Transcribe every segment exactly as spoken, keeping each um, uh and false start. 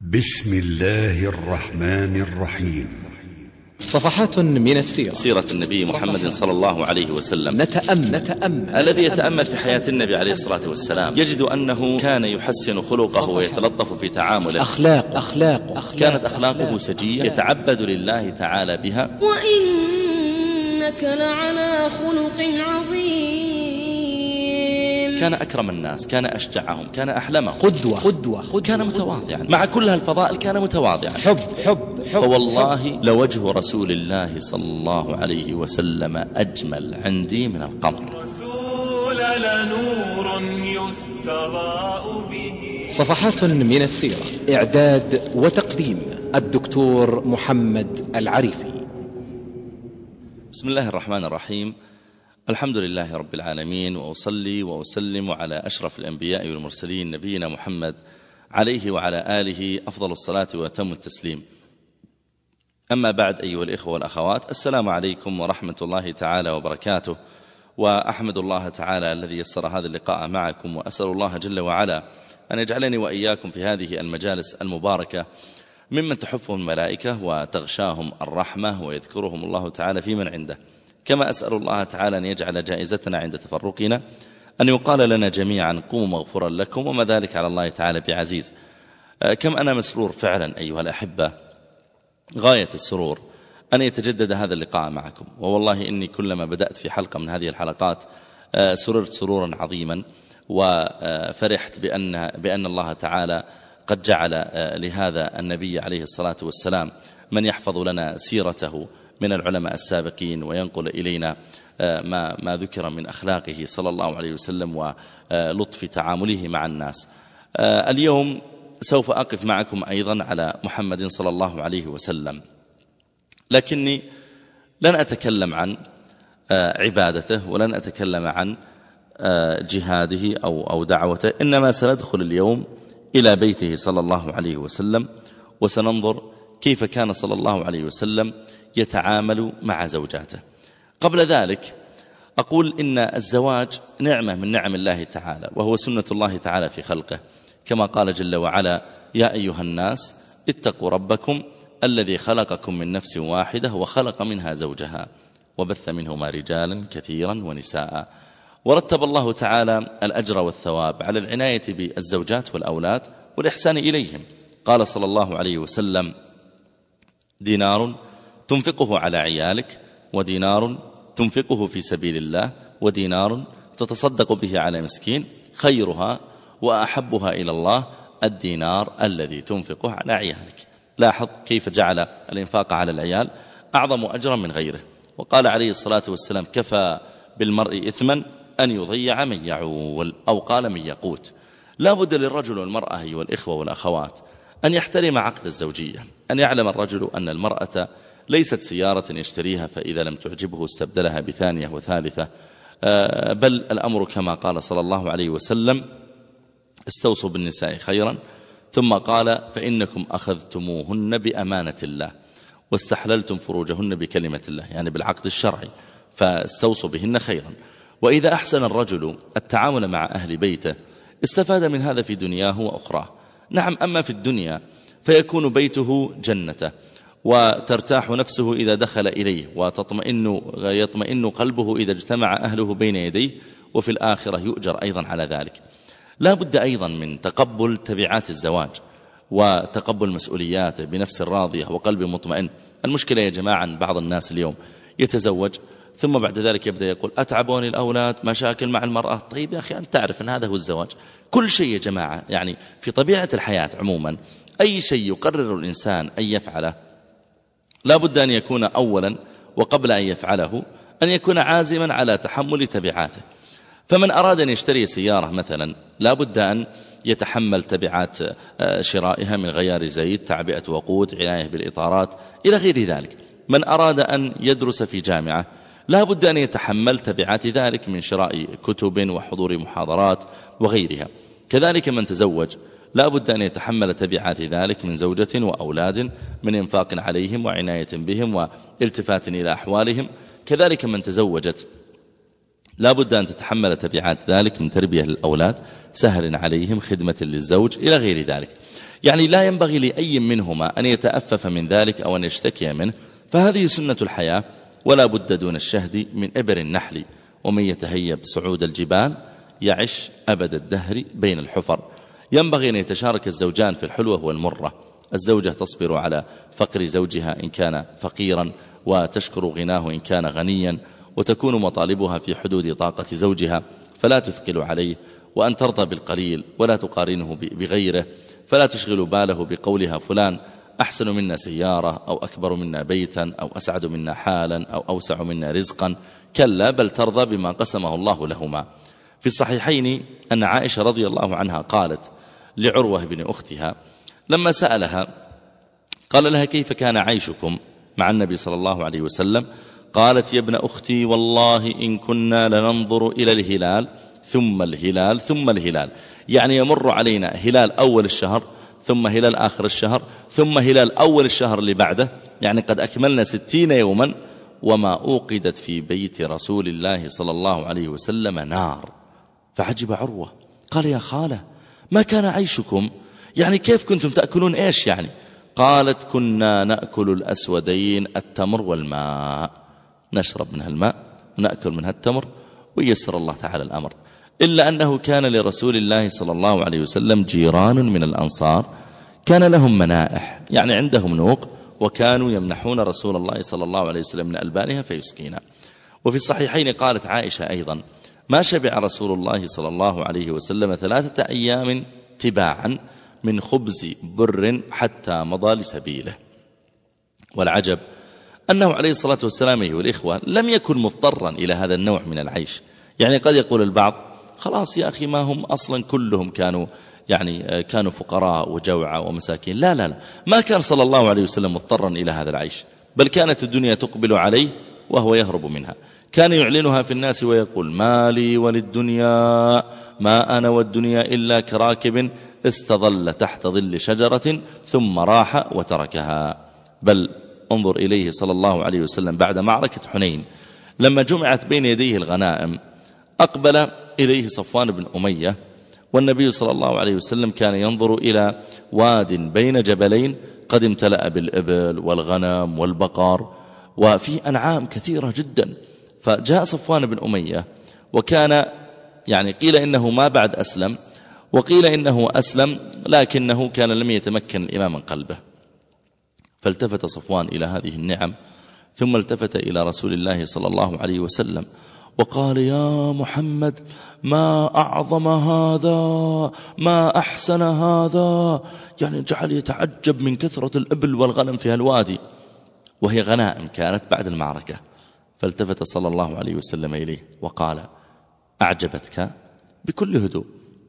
بسم الله الرحمن الرحيم. صفحات من السيرة. سيرة النبي محمد صلى الله عليه وسلم. نتأمل, نتأمل. الذي يتأمل في حياة النبي عليه الصلاة والسلام يجد أنه كان يحسن خلقه ويتلطف في تعامله. أخلاق أخلاق, أخلاق كانت أخلاقه سجية يتعبد لله تعالى بها. وإنك لعلى خلق عظيم. كان أكرم الناس، كان أشجعهم، كان أحلمهم، قدوة قدوة, قدوة كان متواضعا. مع كل هالفضائل كان متواضعا. حب حب, حب فوالله حب. لوجه رسول الله صلى الله عليه وسلم أجمل عندي من القمر. رسول لنور يستضاء به. صفحات من السيرة. إعداد وتقديم الدكتور محمد العريفي. بسم الله الرحمن الرحيم. الحمد لله رب العالمين، وأصلي وأسلم على أشرف الأنبياء والمرسلين نبينا محمد عليه وعلى آله أفضل الصلاة وأتم التسليم. أما بعد، أيها الإخوة والأخوات، السلام عليكم ورحمة الله تعالى وبركاته. وأحمد الله تعالى الذي يسر هذا اللقاء معكم، وأسأل الله جل وعلا أن يجعلني وإياكم في هذه المجالس المباركة ممن تحفهم الملائكة وتغشاهم الرحمة ويذكرهم الله تعالى في من عنده. كما أسأل الله تعالى أن يجعل جائزتنا عند تفرقنا أن يقال لنا جميعا قوموا مغفورا لكم، وما ذلك على الله تعالى بعزيز. كم أنا مسرور فعلا أيها الأحبة، غاية السرور أن يتجدد هذا اللقاء معكم. ووالله إني كلما بدأت في حلقة من هذه الحلقات سررت سرورا عظيما، وفرحت بأن, بأن الله تعالى قد جعل لهذا النبي عليه الصلاة والسلام من يحفظ لنا سيرته من العلماء السابقين، وينقل إلينا ما, ما ذكر من أخلاقه صلى الله عليه وسلم ولطف تعامله مع الناس. اليوم سوف أقف معكم أيضا على محمد صلى الله عليه وسلم، لكني لن أتكلم عن عبادته ولن أتكلم عن جهاده أو, أو دعوته، إنما سندخل اليوم إلى بيته صلى الله عليه وسلم، وسننظر كيف كان صلى الله عليه وسلم يتعامل مع زوجاته. قبل ذلك أقول إن الزواج نعمة من نعم الله تعالى، وهو سنة الله تعالى في خلقه، كما قال جل وعلا: يا أيها الناس اتقوا ربكم الذي خلقكم من نفس واحدة وخلق منها زوجها وبث منهما رجالا كثيرا ونساء. ورتب الله تعالى الأجر والثواب على العناية بالزوجات والأولاد والإحسان إليهم. قال صلى الله عليه وسلم: دينار تنفقه على عيالك، ودينار تنفقه في سبيل الله، ودينار تتصدق به على مسكين، خيرها وأحبها إلى الله الدينار الذي تنفقه على عيالك. لاحظ كيف جعل الإنفاق على العيال أعظم أجرا من غيره. وقال عليه الصلاة والسلام: كفى بالمرء إثما أن يضيع من يعول، أو قال من يقوت. لا بد للرجل والمرأة أيها الإخوة والأخوات أن يحترم عقد الزوجية، أن يعلم الرجل أن المرأة ليست سيارة يشتريها فإذا لم تعجبه استبدلها بثانية وثالثة، بل الأمر كما قال صلى الله عليه وسلم: استوصوا بالنساء خيرا، ثم قال: فإنكم أخذتموهن بأمانة الله واستحللتم فروجهن بكلمة الله، يعني بالعقد الشرعي، فاستوصوا بهن خيرا. وإذا أحسن الرجل التعامل مع أهل بيته استفاد من هذا في دنياه وأخراه. نعم، أما في الدنيا فيكون بيته جنته، وترتاح نفسه إذا دخل إليه، وتطمئن يطمئن قلبه إذا اجتمع أهله بين يديه، وفي الآخرة يؤجر أيضا على ذلك. لا بد أيضا من تقبل تبعات الزواج وتقبل مسؤولياته بنفس راضية وقلب مطمئن. المشكلة يا جماعة بعض الناس اليوم يتزوج ثم بعد ذلك يبدأ يقول: أتعبوني الأولاد، مشاكل مع المرأة. طيب يا أخي، أنت تعرف أن هذا هو الزواج. كل شيء يا جماعة، يعني في طبيعة الحياة عموما، أي شيء يقرر الإنسان أن يفعله لا بد أن يكون أولا وقبل أن يفعله أن يكون عازما على تحمل تبعاته. فمن أراد أن يشتري سيارة مثلا لا بد أن يتحمل تبعات شرائها من غيار زيت، تعبئة وقود، عناية بالإطارات، إلى غير ذلك. من أراد أن يدرس في جامعة لا بد أن يتحمل تبعات ذلك من شراء كتب وحضور محاضرات وغيرها. كذلك من تزوج لا بد أن يتحمل تبعات ذلك من زوجة وأولاد، من إنفاق عليهم وعناية بهم والتفات إلى أحوالهم. كذلك من تزوجت لا بد أن تتحمل تبعات ذلك من تربية للأولاد، سهل عليهم، خدمة للزوج، إلى غير ذلك. يعني لا ينبغي لأي منهما أن يتأفف من ذلك أو أن يشتكي منه، فهذه سنة الحياة، ولا بد دون الشهد من إبر النحل، ومن يتهيب صعود الجبال يعش أبد الدهر بين الحفر. ينبغي أن يتشارك الزوجان في الحلوة والمرة. الزوجة تصبر على فقر زوجها إن كان فقيرا، وتشكر غناه إن كان غنيا، وتكون مطالبها في حدود طاقة زوجها فلا تثقل عليه، وأن ترضى بالقليل ولا تقارنه بغيره، فلا تشغل باله بقولها فلان أحسن منا سيارة، أو أكبر منا بيتا، أو أسعد منا حالا، أو أوسع منا رزقا. كلا، بل ترضى بما قسمه الله لهما. في الصحيحين أن عائشة رضي الله عنها قالت لعروة بن أختها لما سألها، قال لها: كيف كان عيشكم مع النبي صلى الله عليه وسلم؟ قالت: يا ابن أختي، والله إن كنا لننظر إلى الهلال ثم الهلال ثم الهلال، يعني يمر علينا هلال أول الشهر، ثم هلال آخر الشهر، ثم هلال أول الشهر اللي بعده، يعني قد أكملنا ستين يوما وما أوقدت في بيت رسول الله صلى الله عليه وسلم نار. فعجب عروة، قال: يا خالة، ما كان عيشكم؟ يعني كيف كنتم تأكلون إيش يعني؟ قالت: كنا نأكل الأسودين، التمر والماء، نشرب منها الماء ونأكل منها التمر، ويسر الله تعالى الأمر. إلا أنه كان لرسول الله صلى الله عليه وسلم جيران من الأنصار كان لهم منائح، يعني عندهم نوق، وكانوا يمنحون رسول الله صلى الله عليه وسلم من ألبانها فيسقينا. وفي الصحيحين قالت عائشة أيضا: ما شبع رسول الله صلى الله عليه وسلم ثلاثة أيام تباعا من خبز بر حتى مضى لسبيله. والعجب أنه عليه الصلاة والسلام أيها الإخوة لم يكن مضطرا إلى هذا النوع من العيش. يعني قد يقول البعض: خلاص يا أخي، ما هم أصلا كلهم كانوا يعني كانوا فقراء وجوعى ومساكين. لا لا لا، ما كان صلى الله عليه وسلم مضطرا إلى هذا العيش، بل كانت الدنيا تقبل عليه وهو يهرب منها. كان يعلنها في الناس ويقول: ما لي وللدنيا، ما أنا والدنيا إلا كراكب استظل تحت ظل شجرة ثم راح وتركها. بل انظر إليه صلى الله عليه وسلم بعد معركة حنين لما جمعت بين يديه الغنائم، أقبل إليه صفوان بن أمية، والنبي صلى الله عليه وسلم كان ينظر إلى واد بين جبلين قد امتلأ بالإبل والغنم والبقر وفي أنعام كثيرة جدا. فجاء صفوان بن أمية، وكان يعني قيل إنه ما بعد أسلم، وقيل إنه أسلم لكنه كان لم يتمكن الإمام من قلبه. فالتفت صفوان إلى هذه النعم، ثم التفت إلى رسول الله صلى الله عليه وسلم وقال: يا محمد، ما أعظم هذا، ما أحسن هذا. يعني جعل يتعجب من كثرة الإبل والغنم في هالوادي، وهي غنائم كانت بعد المعركة. فالتفت صلى الله عليه وسلم إليه وقال: أعجبتك؟ بكل هدوء: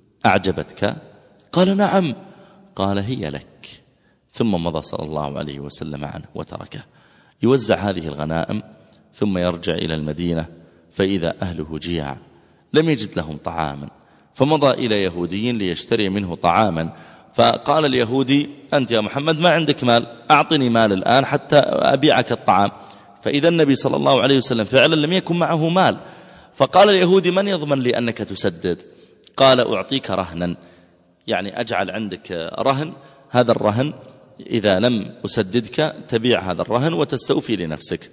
أعجبتك؟ قال: نعم. قال: هي لك. ثم مضى صلى الله عليه وسلم عنه وتركه يوزع هذه الغنائم، ثم يرجع إلى المدينة فإذا أهله جياع لم يجد لهم طعاما، فمضى إلى يهودي ليشتري منه طعاما. فقال اليهودي: أنت يا محمد ما عندك مال، أعطني مال الآن حتى أبيعك الطعام. فإذا النبي صلى الله عليه وسلم فعلا لم يكن معه مال. فقال اليهودي: من يضمن لي أنك تسدد؟ قال: أعطيك رهنا، يعني أجعل عندك رهن، هذا الرهن إذا لم أسددك تبيع هذا الرهن وتستوفي لنفسك.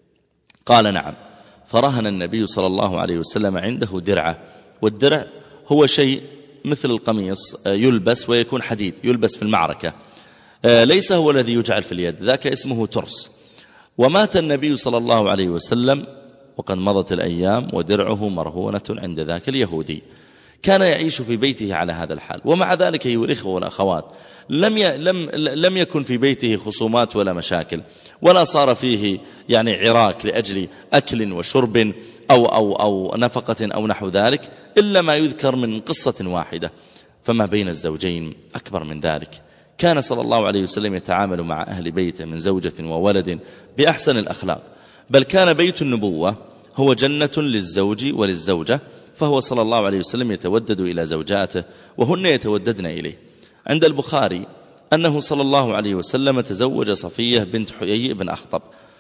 قال: نعم. فرهن النبي صلى الله عليه وسلم عنده درعه، والدرع هو شيء مثل القميص يلبس ويكون حديد، يلبس في المعركة، ليس هو الذي يجعل في اليد، ذاك اسمه ترس. ومات النبي صلى الله عليه وسلم وقد مضت الأيام ودرعه مرهونة عند ذاك اليهودي. كان يعيش في بيته على هذا الحال، ومع ذلك أيها الإخوة والأخوات لم ي... لم لم يكن في بيته خصومات ولا مشاكل، ولا صار فيه يعني عراك لأجل أكل وشرب أو أو أو نفقة أو نحو ذلك، إلا ما يذكر من قصة واحدة. فما بين الزوجين أكبر من ذلك. كان صلى الله عليه وسلم يتعامل مع أهل بيته من زوجة وولد بأحسن الأخلاق، بل كان بيت النبوة هو جنة للزوج وللزوجة، فهو صلى الله عليه وسلم يتودد إلى زوجاته وهن يتوددن إليه. عند البخاري أنه صلى الله عليه وسلم تزوج صفية بنت حيي بن أخطب.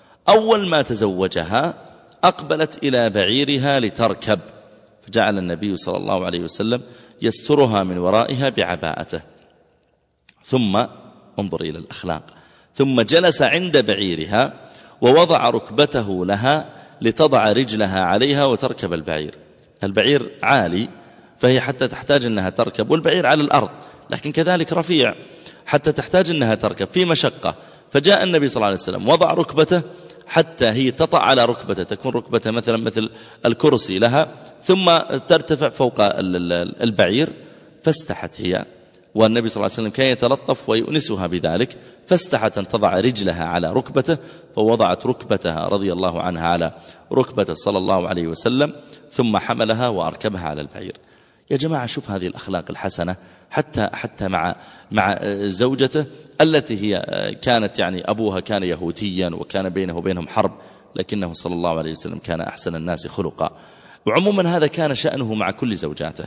أول ما تزوجها أقبلت إلى بعيرها لتركب، فجعل النبي صلى الله عليه وسلم يسترها من ورائها بعباءته. ثم انظر إلى الأخلاق، ثم جلس عند بعيرها ووضع ركبته لها لتضع رجلها عليها وتركب البعير. البعير عالي فهي حتى تحتاج أنها تركب، والبعير على الأرض لكن كذلك رفيع حتى تحتاج أنها تركب في مشقة. فجاء النبي صلى الله عليه وسلم وضع ركبته حتى هي تطع على ركبته، تكون ركبته مثلا مثل الكرسي لها، ثم ترتفع فوق البعير. فاستحت هي، والنبي صلى الله عليه وسلم كان يتلطف ويؤنسها بذلك، فاستحت أن تضع رجلها على ركبته، فوضعت ركبتها رضي الله عنها على ركبته صلى الله عليه وسلم، ثم حملها وأركبها على البعير. يا جماعة شوف هذه الأخلاق الحسنة حتى حتى مع مع زوجته التي هي كانت يعني أبوها كان يهوديا وكان بينه وبينهم حرب، لكنه صلى الله عليه وسلم كان أحسن الناس خلقا. وعموما هذا كان شأنه مع كل زوجاته.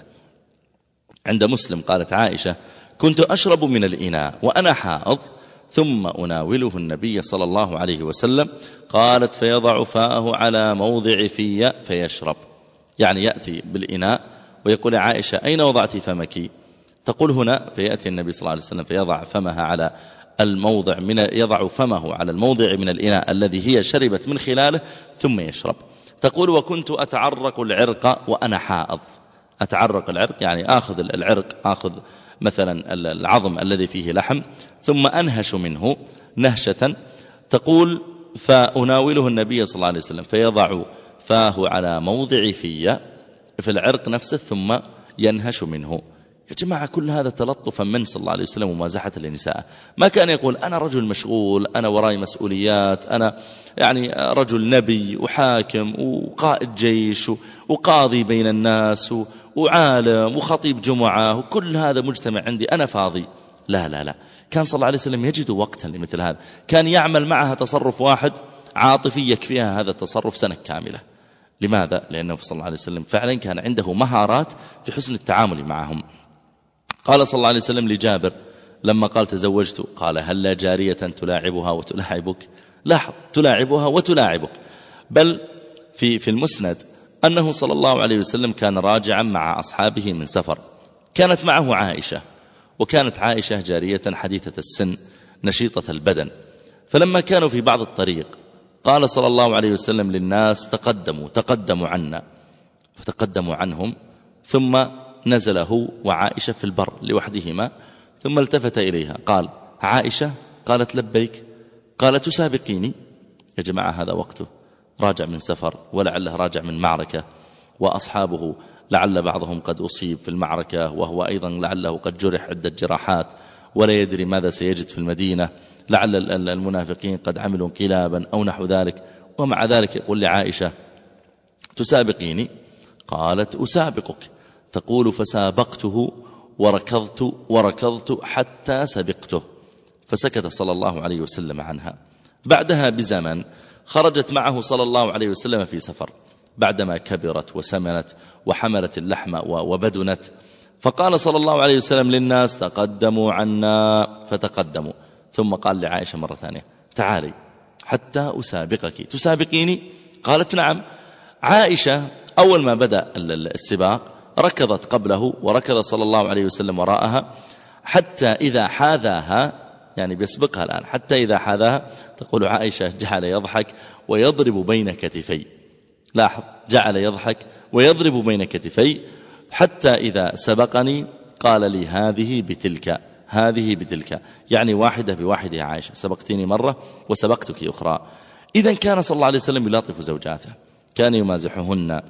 عند مسلم قالت عائشة: كنت أشرب من الإناء وأنا حائض ثم أناوله النبي صلى الله عليه وسلم. قالت: فيضع فاءه على موضع في فيشرب، يعني يأتي بالإناء ويقول عائشة: أين وضعت فمك؟ تقول هنا، فيأتي النبي صلى الله عليه وسلم فيضع فمها على الموضع من يضع فمه على الموضع من الإناء الذي هي شربت من خلاله ثم يشرب. تقول: وكنت أتعرق العرق وأنا حائض. أتعرق العرق يعني آخذ العرق، آخذ مثلا العظم الذي فيه لحم ثم أنهش منه نهشة. تقول: فأناوله النبي صلى الله عليه وسلم فيضع فاه على موضع في في العرق نفسه ثم ينهش منه. يا جماعة كل هذا تلطفا من صلى الله عليه وسلم ومازحة للنساء. ما كان يقول: أنا رجل مشغول، أنا وراي مسؤوليات، أنا يعني رجل نبي وحاكم وقائد جيش وقاضي بين الناس وعالم وخطيب جمعة وكل هذا مجتمع عندي، أنا فاضي. لا لا لا، كان صلى الله عليه وسلم يجد وقتا لمثل هذا. كان يعمل معها تصرف واحد عاطفي يكفيها هذا التصرف سنة كاملة. لماذا؟ لأنه صلى الله عليه وسلم فعلا كان عنده مهارات في حسن التعامل معهم. قال صلى الله عليه وسلم لجابر لما قال: تزوجت، قال: هل جارية تلاعبها وتلاعبك؟ لاحظ، تلاعبها وتلاعبك. بل في في المسند أنه صلى الله عليه وسلم كان راجعا مع أصحابه من سفر، كانت معه عائشة، وكانت عائشة جارية حديثة السن نشيطة البدن. فلما كانوا في بعض الطريق قال صلى الله عليه وسلم للناس: تقدموا تقدموا عنا، فتقدموا عنهم، ثم نزل هو وعائشة في البر لوحدهما، ثم التفت إليها قال: عائشة؟ قالت: لبيك. قال: تسابقيني؟ يا جماعة هذا وقته، راجع من سفر ولعله راجع من معركة، وأصحابه لعل بعضهم قد أصيب في المعركة وهو أيضا لعله قد جرح عدة جراحات، ولا يدري ماذا سيجد في المدينة، لعل المنافقين قد عملوا انقلابا أو نحو ذلك. ومع ذلك يقول لعائشة: تسابقيني؟ قالت: أسابقك. تقول: فسابقته وركضت وركضت حتى سبقته. فسكت صلى الله عليه وسلم عنها. بعدها بزمن خرجت معه صلى الله عليه وسلم في سفر بعدما كبرت وسمنت وحملت اللحم وبدنت، فقال صلى الله عليه وسلم للناس: تقدموا عنا، فتقدموا. ثم قال لعائشة مرة ثانية: تعالي حتى أسابقك، تسابقيني؟ قالت: نعم. عائشة أول ما بدأ السباق ركضت قبله وركض صلى الله عليه وسلم وراءها، حتى إذا حاذاها، يعني بيسبقها الآن، حتى إذا حاذاها تقول عائشة: جعل يضحك ويضرب بين كتفي. لاحظ، جعل يضحك ويضرب بين كتفي حتى إذا سبقني قال لي: هذه بتلك، هذه بتلك، يعني واحدة بواحدة يا عائشة، سبقتيني مرة وسبقتك أخرى. إذن كان صلى الله عليه وسلم يلاطف زوجاته، كان يمازحهن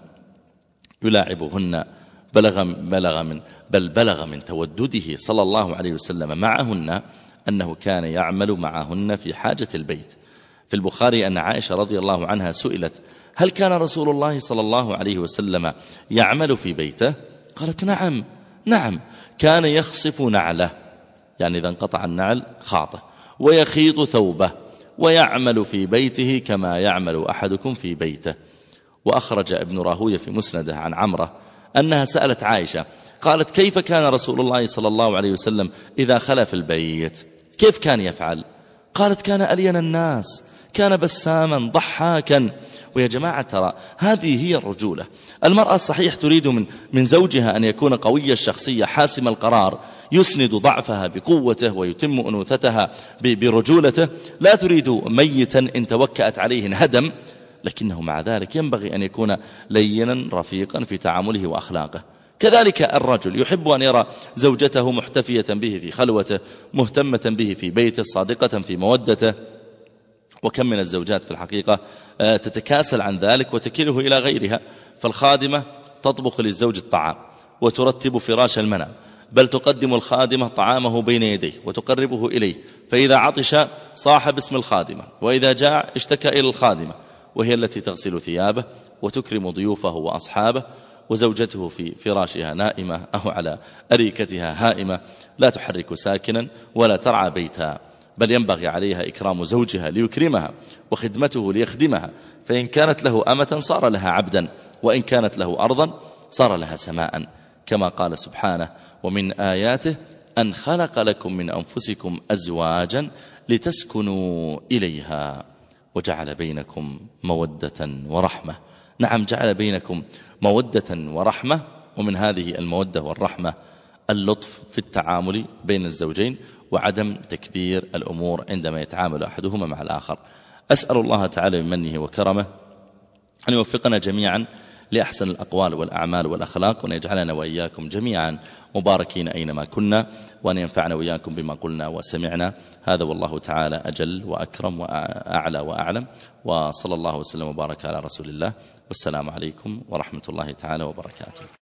يلاعبهن، بلغ بلغ من بل بلغ من تودده صلى الله عليه وسلم معهن أنه كان يعمل معهن في حاجة البيت. في البخاري أن عائشة رضي الله عنها سئلت: هل كان رسول الله صلى الله عليه وسلم يعمل في بيته؟ قالت: نعم نعم، كان يخصف نعله، يعني إذا انقطع النعل خاطه، ويخيط ثوبه، ويعمل في بيته كما يعمل أحدكم في بيته. وأخرج ابن راهوية في مسنده عن عمرة أنها سألت عائشة قالت: كيف كان رسول الله صلى الله عليه وسلم إذا خلا في البيت؟ كيف كان يفعل؟ قالت: كان ألين الناس، كان بساما ضحاكا، ويا جماعة ترى هذه هي الرجولة. المرأة صحيح تريد من, من زوجها أن يكون قوي الشخصية حاسم القرار، يسند ضعفها بقوته ويتم أنوثتها برجولته، لا تريد ميتا إن توكأت عليه انهدم، لكنه مع ذلك ينبغي أن يكون لينا رفيقا في تعامله وأخلاقه. كذلك الرجل يحب أن يرى زوجته محتفية به في خلوته، مهتمة به في بيته، صادقة في مودته. وكم من الزوجات في الحقيقة تتكاسل عن ذلك وتكله إلى غيرها، فالخادمة تطبخ للزوج الطعام وترتب فراش المنام، بل تقدم الخادمة طعامه بين يديه وتقربه إليه، فإذا عطش صاح باسم الخادمة، وإذا جاع اشتكى إلى الخادمة، وهي التي تغسل ثيابه وتكرم ضيوفه وأصحابه. وزوجته في فراشها نائمة أو على أريكتها هائمة، لا تحرك ساكنا ولا ترعى بيتها، بل ينبغي عليها إكرام زوجها ليكرمها وخدمته ليخدمها، فإن كانت له أمة صار لها عبدا، وإن كانت له أرضا صار لها سماء، كما قال سبحانه: ومن آياته أن خلق لكم من أنفسكم أزواجا لتسكنوا إليها وجعل بينكم مودة ورحمة. نعم، جعل بينكم مودة ورحمة، ومن هذه المودة والرحمة اللطف في التعامل بين الزوجين وعدم تكبير الأمور عندما يتعامل أحدهما مع الآخر. أسأل الله تعالى بمنه وكرمه أن يوفقنا جميعا لأحسن الأقوال والأعمال والأخلاق، وأن يجعلنا وإياكم جميعا مباركين أينما كنا، وأن ينفعنا وإياكم بما قلنا وسمعنا. هذا والله تعالى أجل وأكرم وأعلى وأعلم، وصلى الله وسلم وبارك على رسول الله، والسلام عليكم ورحمة الله تعالى وبركاته.